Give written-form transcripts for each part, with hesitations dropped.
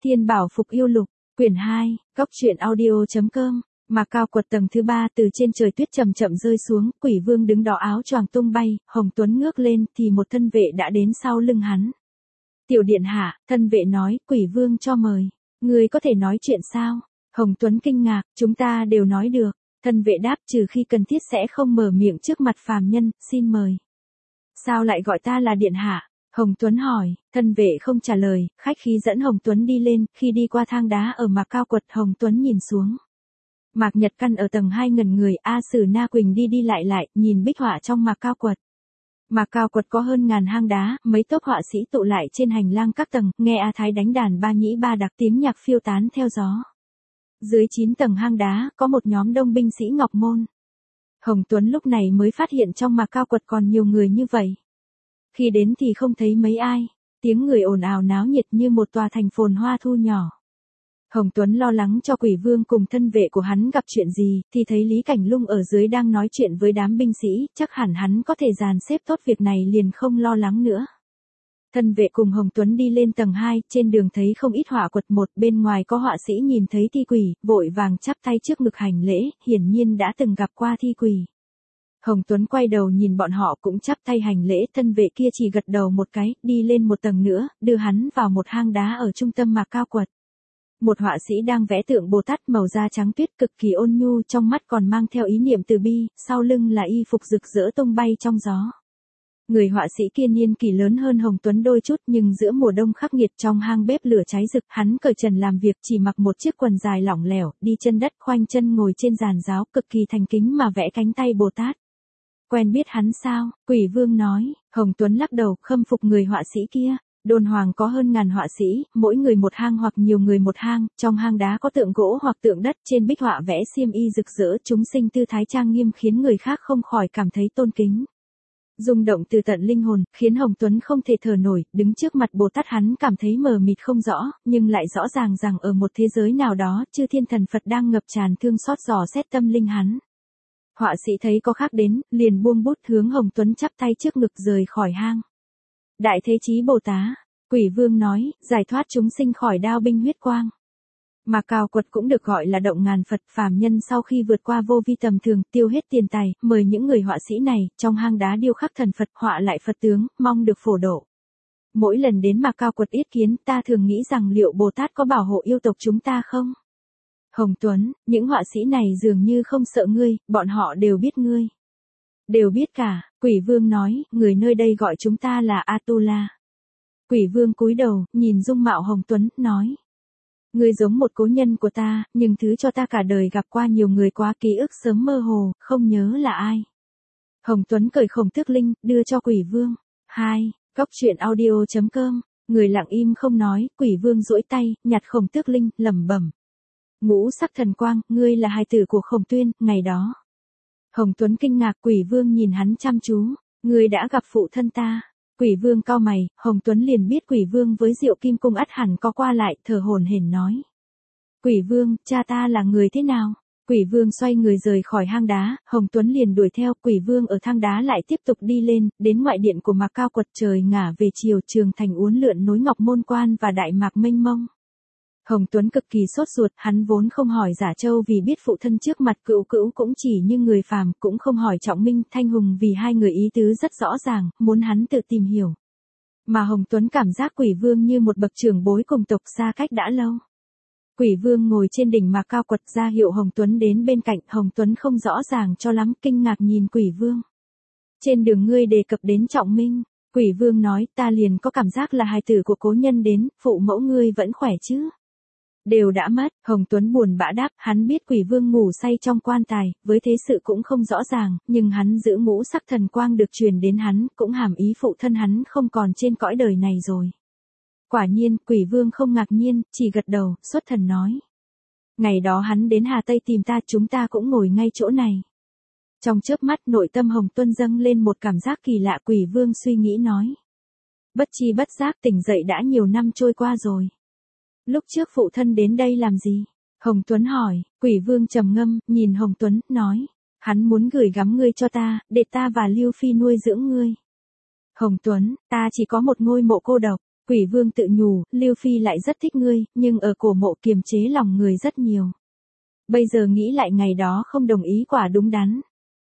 Thiên Bảo Phục Yêu Lục, quyển 2, Góc truyện audio.com. Mà cao quật tầng thứ 3 từ trên trời tuyết chậm chậm rơi xuống, Quỷ Vương đứng đó áo choàng tung bay, Hồng Tuấn ngước lên thì một thân vệ đã đến sau lưng hắn. Tiểu điện hạ, thân vệ nói, Quỷ Vương cho mời. Ngươi có thể nói chuyện sao? Hồng Tuấn kinh ngạc, chúng ta đều nói được. Thân vệ đáp, trừ khi cần thiết sẽ không mở miệng trước mặt phàm nhân, xin mời. Sao lại gọi ta là điện hạ? Hồng Tuấn hỏi, thân vệ không trả lời, khách khí dẫn Hồng Tuấn đi lên, khi đi qua thang đá ở Mạc Cao Quật, Hồng Tuấn nhìn xuống. Mạc Nhật Căn ở tầng 2 ngẩn người, A Sử Na Quỳnh đi đi lại, nhìn bích họa trong Mạc Cao Quật. Mạc Cao Quật có hơn ngàn hang đá, mấy tốp họa sĩ tụ lại trên hành lang các tầng, nghe A Thái đánh đàn ba nhĩ ba đặc, tiếng nhạc phiêu tán theo gió. Dưới 9 tầng hang đá, có một nhóm đông binh sĩ Ngọc Môn. Hồng Tuấn lúc này mới phát hiện trong Mạc Cao Quật còn nhiều người như vậy. Khi đến thì không thấy mấy ai, tiếng người ồn ào náo nhiệt như một tòa thành phồn hoa thu nhỏ. Hồng Tuấn lo lắng cho Quỷ Vương cùng thân vệ của hắn gặp chuyện gì, thì thấy Lý Cảnh Lung ở dưới đang nói chuyện với đám binh sĩ, chắc hẳn hắn có thể dàn xếp tốt việc này liền không lo lắng nữa. Thân vệ cùng Hồng Tuấn đi lên tầng 2, trên đường thấy không ít họa quật, một bên ngoài có họa sĩ nhìn thấy thi quỷ, vội vàng chắp tay trước ngực hành lễ, hiển nhiên đã từng gặp qua thi quỷ. Hồng Tuấn quay đầu nhìn bọn họ cũng chắp tay hành lễ, thân vệ kia chỉ gật đầu một cái, đi lên một tầng nữa, đưa hắn vào một hang đá ở trung tâm Mạc Cao Quật. Một họa sĩ đang vẽ tượng Bồ Tát màu da trắng tuyết cực kỳ ôn nhu, trong mắt còn mang theo ý niệm từ bi, sau lưng là y phục rực rỡ tung bay trong gió. Người họa sĩ kia niên kỷ lớn hơn Hồng Tuấn đôi chút, nhưng giữa mùa đông khắc nghiệt trong hang bếp lửa cháy rực, hắn cởi trần làm việc, chỉ mặc một chiếc quần dài lỏng lẻo, đi chân đất, khoanh chân ngồi trên giàn giáo, cực kỳ thành kính mà vẽ cánh tay Bồ Tát. Quen biết hắn sao? Quỷ Vương nói. Hồng Tuấn lắc đầu, khâm phục người họa sĩ kia. Đôn Hoàng có hơn ngàn họa sĩ, mỗi người một hang hoặc nhiều người một hang, trong hang đá có tượng gỗ hoặc tượng đất, trên bích họa vẽ xiêm y rực rỡ, chúng sinh tư thái trang nghiêm khiến người khác không khỏi cảm thấy tôn kính. Rung động từ tận linh hồn, khiến Hồng Tuấn không thể thở nổi, đứng trước mặt Bồ Tát hắn cảm thấy mờ mịt không rõ, nhưng lại rõ ràng rằng ở một thế giới nào đó, chư thiên thần Phật đang ngập tràn thương xót dò xét tâm linh hắn. Họa sĩ thấy có khác đến, liền buông bút hướng Hồng Tuấn chắp tay trước ngực rời khỏi hang. Đại Thế Chí Bồ Tát, Quỷ Vương nói, giải thoát chúng sinh khỏi đao binh huyết quang. Mà Cao Quật cũng được gọi là động ngàn Phật, phàm nhân sau khi vượt qua vô vi tầm thường, tiêu hết tiền tài, mời những người họa sĩ này, trong hang đá điêu khắc thần Phật, họa lại Phật tướng, mong được phổ độ. Mỗi lần đến mà Cao Quật yết kiến, ta thường nghĩ rằng liệu Bồ Tát có bảo hộ yêu tộc chúng ta không? Hồng Tuấn, những họa sĩ này dường như không sợ ngươi, bọn họ đều biết ngươi. Đều biết cả, Quỷ Vương nói, người nơi đây gọi chúng ta là Atula. Quỷ Vương cúi đầu, nhìn dung mạo Hồng Tuấn, nói. Ngươi giống một cố nhân của ta, nhưng thứ cho ta cả đời gặp qua nhiều người quá ký ức sớm mơ hồ, không nhớ là ai. Hồng Tuấn cởi Khổng Tước Linh, đưa cho Quỷ Vương. 2. Góc truyện audio.com. Người lặng im không nói, Quỷ Vương duỗi tay, nhặt Khổng Tước Linh, lẩm bẩm. Ngũ sắc thần quang, ngươi là hài tử của Khổng Tuyên, ngày đó. Hồng Tuấn kinh ngạc, Quỷ Vương nhìn hắn chăm chú. Ngươi đã gặp phụ thân ta. Quỷ Vương cau mày, Hồng Tuấn liền biết Quỷ Vương với Diệu Kim Cung ắt hẳn có qua lại, thở hổn hển nói. Quỷ Vương, cha ta là người thế nào? Quỷ Vương xoay người rời khỏi hang đá, Hồng Tuấn liền đuổi theo, Quỷ Vương ở thang đá lại tiếp tục đi lên, đến ngoại điện của Mạc Cao Quật, trời ngả về chiều, trường thành uốn lượn nối Ngọc Môn Quan và Đại Mạc mênh mông. Hồng Tuấn cực kỳ sốt ruột, hắn vốn không hỏi Giả Châu vì biết phụ thân trước mặt Cữu Cữu cũng chỉ như người phàm, cũng không hỏi Trọng Minh, Thanh Hùng vì hai người ý tứ rất rõ ràng, muốn hắn tự tìm hiểu. Mà Hồng Tuấn cảm giác Quỷ Vương như một bậc trưởng bối cùng tộc xa cách đã lâu. Quỷ Vương ngồi trên đỉnh Mạc Cao Quật ra hiệu Hồng Tuấn đến bên cạnh, Hồng Tuấn không rõ ràng cho lắm, kinh ngạc nhìn Quỷ Vương. Trên đường ngươi đề cập đến Trọng Minh. Quỷ Vương nói, ta liền có cảm giác là hài tử của cố nhân đến, phụ mẫu ngươi vẫn khỏe chứ? Đều đã mất, Hồng Tuấn buồn bã đáp, hắn biết Quỷ Vương ngủ say trong quan tài, với thế sự cũng không rõ ràng, nhưng hắn giữ ngũ sắc thần quang được truyền đến hắn, cũng hàm ý phụ thân hắn không còn trên cõi đời này rồi. Quả nhiên, Quỷ Vương không ngạc nhiên, chỉ gật đầu, xuất thần nói. Ngày đó hắn đến Hà Tây tìm ta, chúng ta cũng ngồi ngay chỗ này. Trong chớp mắt nội tâm Hồng Tuấn dâng lên một cảm giác kỳ lạ, Quỷ Vương suy nghĩ nói. Bất chi bất giác tỉnh dậy đã nhiều năm trôi qua rồi. Lúc trước phụ thân đến đây làm gì? Hồng Tuấn hỏi, Quỷ Vương trầm ngâm, nhìn Hồng Tuấn, nói. Hắn muốn gửi gắm ngươi cho ta, để ta và Lưu Phi nuôi dưỡng ngươi. Hồng Tuấn, ta chỉ có một ngôi mộ cô độc. Quỷ vương tự nhủ, Lưu Phi lại rất thích ngươi, nhưng ở cổ mộ kiềm chế lòng người rất nhiều. Bây giờ nghĩ lại ngày đó không đồng ý quả đúng đắn.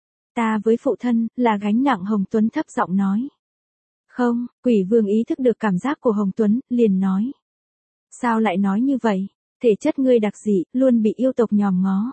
Ta với phụ thân, là gánh nặng. Hồng Tuấn thấp giọng nói. Không, quỷ vương ý thức được cảm giác của Hồng Tuấn, liền nói. Sao lại nói như vậy? Thể chất ngươi đặc dị, luôn bị yêu tộc nhòm ngó.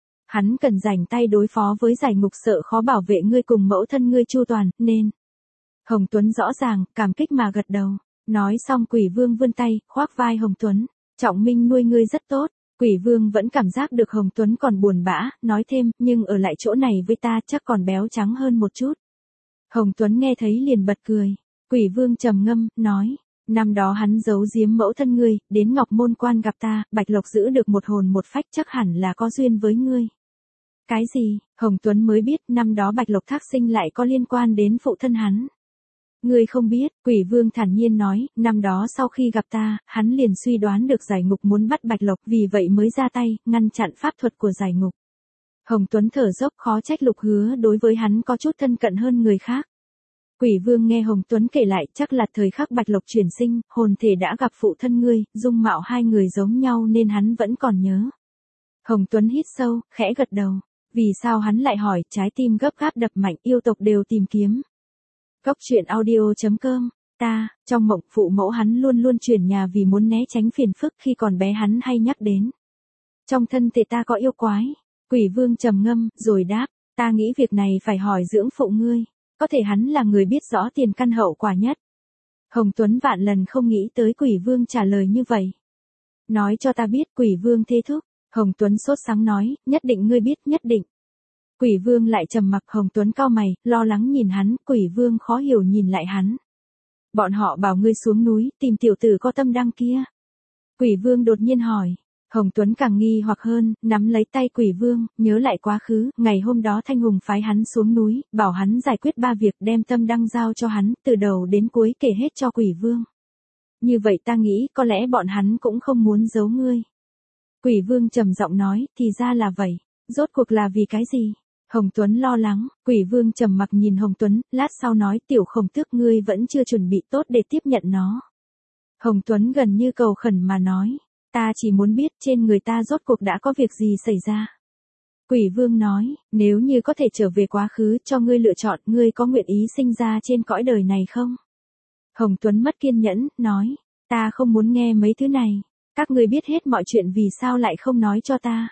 Hắn cần rảnh tay đối phó với giải ngục, sợ khó bảo vệ ngươi cùng mẫu thân ngươi chu toàn, nên. Hồng Tuấn rõ ràng, cảm kích mà gật đầu. Nói xong quỷ vương vươn tay, khoác vai Hồng Tuấn. Trọng Minh nuôi ngươi rất tốt. Quỷ vương vẫn cảm giác được Hồng Tuấn còn buồn bã, nói thêm, nhưng ở lại chỗ này với ta chắc còn béo trắng hơn một chút. Hồng Tuấn nghe thấy liền bật cười. Quỷ vương trầm ngâm, nói. Năm đó hắn giấu giếm mẫu thân ngươi, đến Ngọc Môn Quan gặp ta, Bạch Lộc giữ được một hồn một phách, chắc hẳn là có duyên với ngươi. Cái gì? Hồng Tuấn mới biết năm đó Bạch Lộc thác sinh lại có liên quan đến phụ thân hắn. Ngươi không biết, quỷ vương thản nhiên nói, năm đó sau khi gặp ta, hắn liền suy đoán được giải ngục muốn bắt Bạch Lộc, vì vậy mới ra tay, ngăn chặn pháp thuật của giải ngục. Hồng Tuấn thở dốc, khó trách Lục Hứa đối với hắn có chút thân cận hơn người khác. Quỷ vương nghe Hồng Tuấn kể lại, chắc là thời khắc Bạch Lộc chuyển sinh, hồn thể đã gặp phụ thân ngươi, dung mạo hai người giống nhau nên hắn vẫn còn nhớ. Hồng Tuấn hít sâu, khẽ gật đầu. Vì sao hắn lại hỏi, trái tim gấp gáp đập mạnh, yêu tộc đều tìm kiếm. Cốc truyện audio.com. Trong mộng phụ mẫu hắn luôn luôn chuyển nhà vì muốn né tránh phiền phức, khi còn bé hắn hay nhắc đến. Trong thân thể ta có yêu quái. Quỷ vương trầm ngâm, rồi đáp, ta nghĩ việc này phải hỏi dưỡng phụ ngươi. Có thể hắn là người biết rõ tiền căn hậu quả nhất. Hồng Tuấn vạn lần không nghĩ tới quỷ vương trả lời như vậy. Nói cho ta biết, quỷ vương thê thúc. Hồng Tuấn sốt sắng nói, nhất định ngươi biết, nhất định. Quỷ vương lại trầm mặc. Hồng Tuấn cau mày, lo lắng nhìn hắn, quỷ vương khó hiểu nhìn lại hắn. Bọn họ bảo ngươi xuống núi, tìm tiểu tử có tâm đăng kia. Quỷ vương đột nhiên hỏi. Hồng Tuấn càng nghi hoặc hơn, nắm lấy tay quỷ vương, nhớ lại quá khứ, ngày hôm đó Thanh Hùng phái hắn xuống núi, bảo hắn giải quyết 3 việc, đem tâm đăng giao cho hắn, từ đầu đến cuối kể hết cho quỷ vương. Như vậy ta nghĩ, có lẽ bọn hắn cũng không muốn giấu ngươi. Quỷ vương trầm giọng nói, thì ra là vậy. Rốt cuộc là vì cái gì? Hồng Tuấn lo lắng. Quỷ vương trầm mặc nhìn Hồng Tuấn, lát sau nói, tiểu Khổng Tước, ngươi vẫn chưa chuẩn bị tốt để tiếp nhận nó. Hồng Tuấn gần như cầu khẩn mà nói, ta chỉ muốn biết trên người ta rốt cuộc đã có việc gì xảy ra. Quỷ vương nói, nếu như có thể trở về quá khứ cho ngươi lựa chọn, ngươi có nguyện ý sinh ra trên cõi đời này không? Hồng Tuấn mất kiên nhẫn, nói, ta không muốn nghe mấy thứ này. Các ngươi biết hết mọi chuyện vì sao lại không nói cho ta?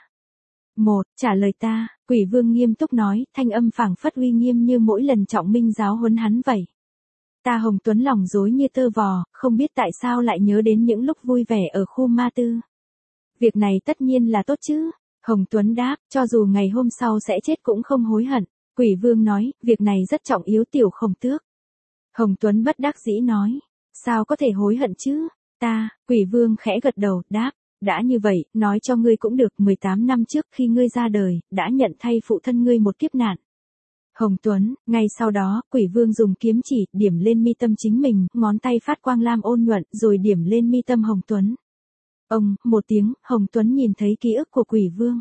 Trả lời ta. Quỷ vương nghiêm túc nói, thanh âm phảng phất uy nghiêm như mỗi lần Trọng Minh giáo huấn hắn vậy. Ta Hồng Tuấn lòng rối như tơ vò, không biết tại sao lại nhớ đến những lúc vui vẻ ở khu ma tư. Việc này tất nhiên là tốt chứ? Hồng Tuấn đáp, cho dù ngày hôm sau sẽ chết cũng không hối hận. Quỷ vương nói, việc này rất trọng yếu tiểu Khổng Tước. Hồng Tuấn bất đắc dĩ nói, sao có thể hối hận chứ? Quỷ vương khẽ gật đầu, đáp, đã như vậy, nói cho ngươi cũng được, 18 năm trước khi ngươi ra đời, đã nhận thay phụ thân ngươi một kiếp nạn. Hồng Tuấn, ngay sau đó, quỷ vương dùng kiếm chỉ, điểm lên mi tâm chính mình, ngón tay phát quang lam ôn nhuận, rồi điểm lên mi tâm Hồng Tuấn. Một tiếng, Hồng Tuấn nhìn thấy ký ức của quỷ vương.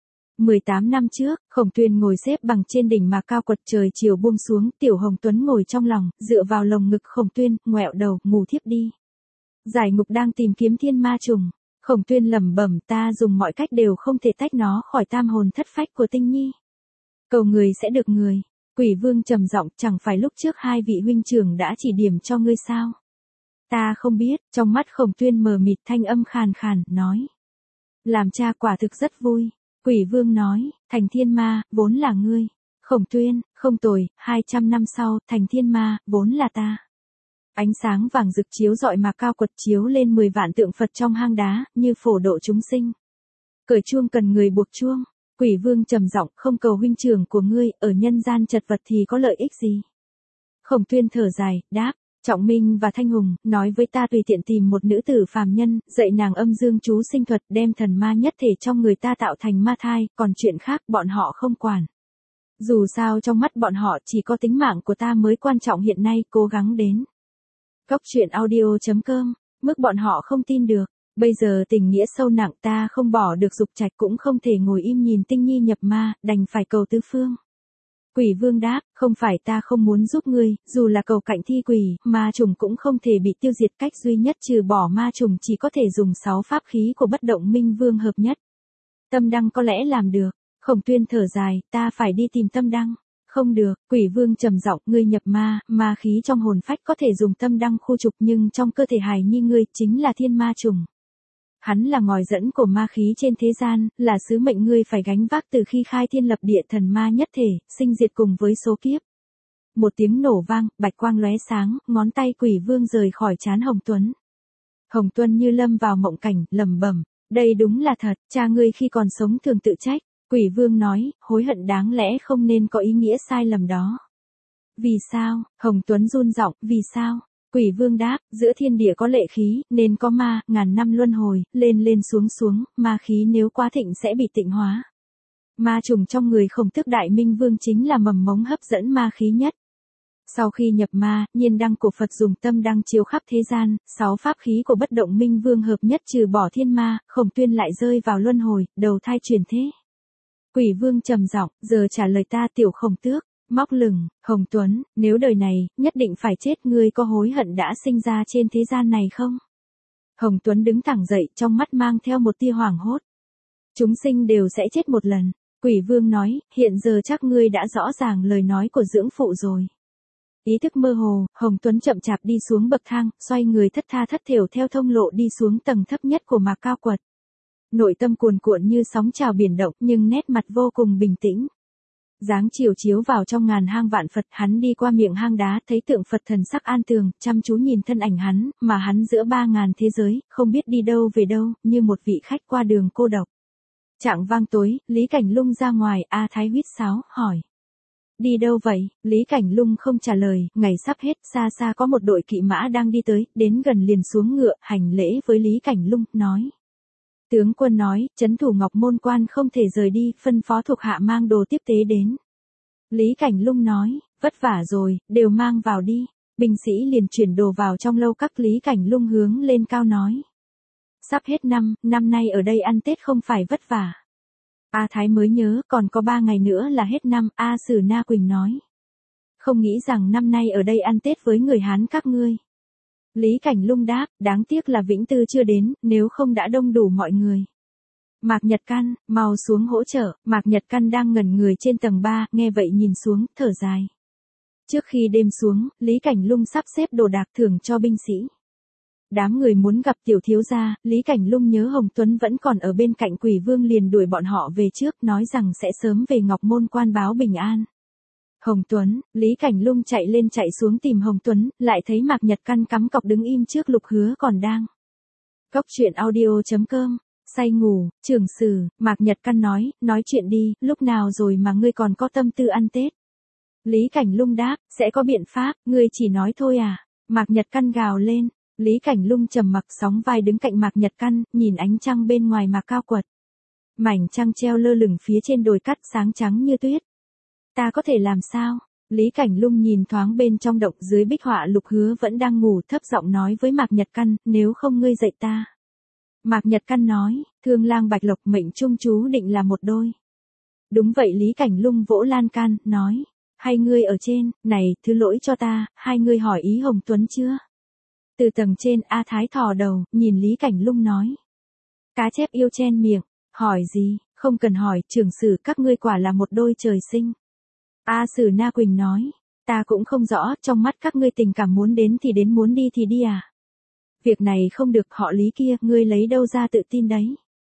18 năm trước, Khổng Tuyên ngồi xếp bằng trên đỉnh mà cao quật, trời chiều buông xuống, tiểu Hồng Tuấn ngồi trong lòng, dựa vào lồng ngực Khổng Tuyên, ngoẹo đầu, ngủ thiếp đi. Giải ngục đang tìm kiếm thiên ma trùng. Khổng Tuyên lẩm bẩm, ta dùng mọi cách đều không thể tách nó khỏi tam hồn thất phách của Tinh Nhi. Cầu người sẽ được người. Quỷ vương trầm giọng, chẳng phải lúc trước hai vị huynh trưởng đã chỉ điểm cho ngươi sao? Ta không biết. Trong mắt Khổng Tuyên mờ mịt, thanh âm khàn khàn, nói. Làm cha quả thực rất vui. Quỷ vương nói, thành thiên ma, vốn là ngươi. Khổng Tuyên, không tồi, 200 năm sau, thành thiên ma, vốn là ta. Ánh sáng vàng rực chiếu rọi mà cao quật, chiếu lên 10 vạn tượng Phật trong hang đá, như phổ độ chúng sinh. Cởi chuông cần người buộc chuông. Quỷ vương trầm giọng, không cầu huynh trưởng của ngươi, ở nhân gian chật vật thì có lợi ích gì? Khổng Tuyên thở dài, đáp, Trọng Minh và Thanh Hùng, nói với ta tùy tiện tìm một nữ tử phàm nhân, dạy nàng âm dương chú sinh thuật, đem thần ma nhất thể trong người ta tạo thành ma thai, còn chuyện khác bọn họ không quản. Dù sao trong mắt bọn họ chỉ có tính mạng của ta mới quan trọng, hiện nay cố gắng đến. Cốc truyện audio.com, mức bọn họ không tin được. Bây giờ tình nghĩa sâu nặng, ta không bỏ được Dục Trạch, cũng không thể ngồi im nhìn Tinh Nhi nhập ma, đành phải cầu tứ phương. Quỷ vương đáp, không phải ta không muốn giúp ngươi, dù là cầu cạnh thi quỷ, ma trùng cũng không thể bị tiêu diệt, cách duy nhất trừ bỏ ma trùng chỉ có thể dùng 6 pháp khí của bất động minh vương hợp nhất. Tâm đăng có lẽ làm được. Khổng Tuyên thở dài, ta phải đi tìm tâm đăng. Không được, quỷ vương trầm giọng, ngươi nhập ma khí trong hồn phách có thể dùng tâm đăng khu trục, nhưng trong cơ thể hài nhi ngươi chính là thiên ma trùng. Hắn là ngòi dẫn của ma khí trên thế gian, là sứ mệnh ngươi phải gánh vác từ khi khai thiên lập địa, thần ma nhất thể, sinh diệt cùng với số kiếp. Một tiếng nổ vang, bạch quang lóe sáng, ngón tay quỷ vương rời khỏi trán Hồng Tuấn. Hồng Tuấn như lâm vào mộng cảnh, lẩm bẩm, đây đúng là thật, cha ngươi khi còn sống thường tự trách. Quỷ vương nói, hối hận đáng lẽ không nên có ý nghĩa sai lầm đó. Vì sao? Hồng Tuấn run giọng, vì sao? Quỷ vương đáp, giữa thiên địa có lệ khí, nên có ma, ngàn năm luân hồi, lên lên xuống xuống, ma khí nếu quá thịnh sẽ bị tịnh hóa. Ma trùng trong người Khổng Tước Đại Minh Vương chính là mầm mống hấp dẫn ma khí nhất. Sau khi nhập ma, nhiên đăng của Phật dùng tâm đăng chiếu khắp thế gian, 6 pháp khí của bất động minh vương hợp nhất trừ bỏ thiên ma, Khổng Tuyên lại rơi vào luân hồi, đầu thai chuyển thế. Quỷ vương trầm giọng, giờ trả lời ta tiểu Khổng Tước. Móc lửng, Hồng Tuấn, nếu đời này, nhất định phải chết, ngươi có hối hận đã sinh ra trên thế gian này không? Hồng Tuấn đứng thẳng dậy, trong mắt mang theo một tia hoảng hốt. Chúng sinh đều sẽ chết một lần. Quỷ vương nói, hiện giờ chắc ngươi đã rõ ràng lời nói của dưỡng phụ rồi. Ý thức mơ hồ, Hồng Tuấn chậm chạp đi xuống bậc thang, xoay người thất tha thất thểu theo thông lộ đi xuống tầng thấp nhất của mạc cao quật. Nội tâm cuồn cuộn như sóng trào biển động, nhưng nét mặt vô cùng bình tĩnh. Dáng chiều chiếu vào trong ngàn hang vạn Phật, hắn đi qua miệng hang đá, thấy tượng Phật thần sắc an tường, chăm chú nhìn thân ảnh hắn, mà hắn giữa 3000 thế giới, không biết đi đâu về đâu, như một vị khách qua đường cô độc. Trạng vang tối, Lý Cảnh Lung ra ngoài, A Thái huýt sáo, hỏi. Đi đâu vậy? Lý Cảnh Lung không trả lời, ngày sắp hết, xa xa có một đội kỵ mã đang đi tới, đến gần liền xuống ngựa, hành lễ với Lý Cảnh Lung, nói. Tướng quân nói, trấn thủ Ngọc Môn Quan không thể rời đi, phân phó thuộc hạ mang đồ tiếp tế đến. Lý Cảnh Lung nói, vất vả rồi, đều mang vào đi. Binh sĩ liền chuyển đồ vào trong lâu các. Lý Cảnh Lung hướng lên cao nói. Sắp hết năm, năm nay ở đây ăn Tết không phải vất vả. A Thái mới nhớ, còn có 3 ngày nữa là hết năm, A Sử Na Quỳnh nói. Không nghĩ rằng năm nay ở đây ăn Tết với người Hán các ngươi. Lý Cảnh Lung đáp, đáng tiếc là Vĩnh Tư chưa đến, nếu không đã đông đủ mọi người. Mạc Nhật Căn, mau xuống hỗ trợ. Mạc Nhật Căn đang ngẩn người trên tầng 3, nghe vậy nhìn xuống, thở dài. Trước khi đêm xuống, Lý Cảnh Lung sắp xếp đồ đạc thưởng cho binh sĩ. Đám người muốn gặp tiểu thiếu gia, Lý Cảnh Lung nhớ Hồng Tuấn vẫn còn ở bên cạnh Quỷ Vương liền đuổi bọn họ về trước, nói rằng sẽ sớm về Ngọc Môn Quan báo bình an. Hồng Tuấn, Lý Cảnh Lung chạy lên chạy xuống tìm Hồng Tuấn, lại thấy Mạc Nhật Căn cắm cọc đứng im trước Lục Hứa còn đang. Cốc truyện audio.com, say ngủ, trưởng sử, Mạc Nhật Căn nói chuyện đi, lúc nào rồi mà ngươi còn có tâm tư ăn Tết. Lý Cảnh Lung đáp, sẽ có biện pháp, ngươi chỉ nói thôi à. Mạc Nhật Căn gào lên, Lý Cảnh Lung trầm mặc sóng vai đứng cạnh Mạc Nhật Căn, nhìn ánh trăng bên ngoài mạc cao quật. Mảnh trăng treo lơ lửng phía trên đồi cát sáng trắng như tuyết. Ta có thể làm sao? Lý Cảnh Lung nhìn thoáng bên trong động, dưới bích họa Lục Hứa vẫn đang ngủ, thấp giọng nói với Mạc Nhật Căn, nếu không ngươi dạy ta. Mạc Nhật Căn nói, Thương Lang Bạch Lộc mệnh chung chú định là một đôi. Đúng vậy. Lý Cảnh Lung vỗ lan can, nói, hay ngươi ở trên, này, thứ lỗi cho ta, hai ngươi hỏi ý Hồng Tuấn chưa? Từ tầng trên, A Thái thò đầu, nhìn Lý Cảnh Lung nói. Cá chép yêu chen miệng, hỏi gì, không cần hỏi, trưởng sử các ngươi quả là một đôi trời sinh. A Sử Na Quỳnh nói, ta cũng không rõ, trong mắt các ngươi tình cảm muốn đến thì đến, muốn đi thì đi à. Việc này không được, họ Lý kia, ngươi lấy đâu ra tự tin đấy.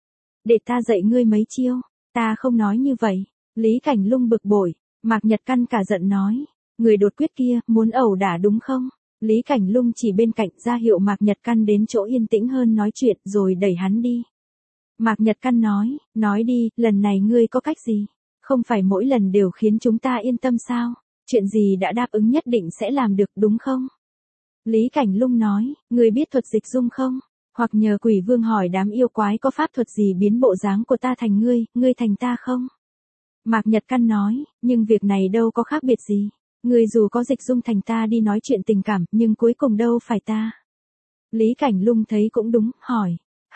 Để ta dạy ngươi mấy chiêu, ta không nói như vậy. Lý Cảnh Lung bực bội, Mạc Nhật Căn cả giận nói, người đột quyết kia, muốn ẩu đả đúng không? Lý Cảnh Lung chỉ bên cạnh ra hiệu Mạc Nhật Căn đến chỗ yên tĩnh hơn nói chuyện, rồi đẩy hắn đi. Mạc Nhật Căn nói đi, lần này ngươi có cách gì? Không phải mỗi lần đều khiến chúng ta yên tâm sao? Chuyện gì đã đáp ứng nhất định sẽ làm được đúng không? Lý Cảnh Lung nói, ngươi biết thuật dịch dung không? Hoặc nhờ Quỷ Vương hỏi đám yêu quái có pháp thuật gì biến bộ dáng của ta thành ngươi thành ta không? Mạc Nhật Căn nói, nhưng việc này đâu có khác biệt gì. Ngươi dù có dịch dung thành ta đi nói chuyện tình cảm, nhưng cuối cùng đâu phải ta. Lý Cảnh Lung thấy cũng đúng, hỏi.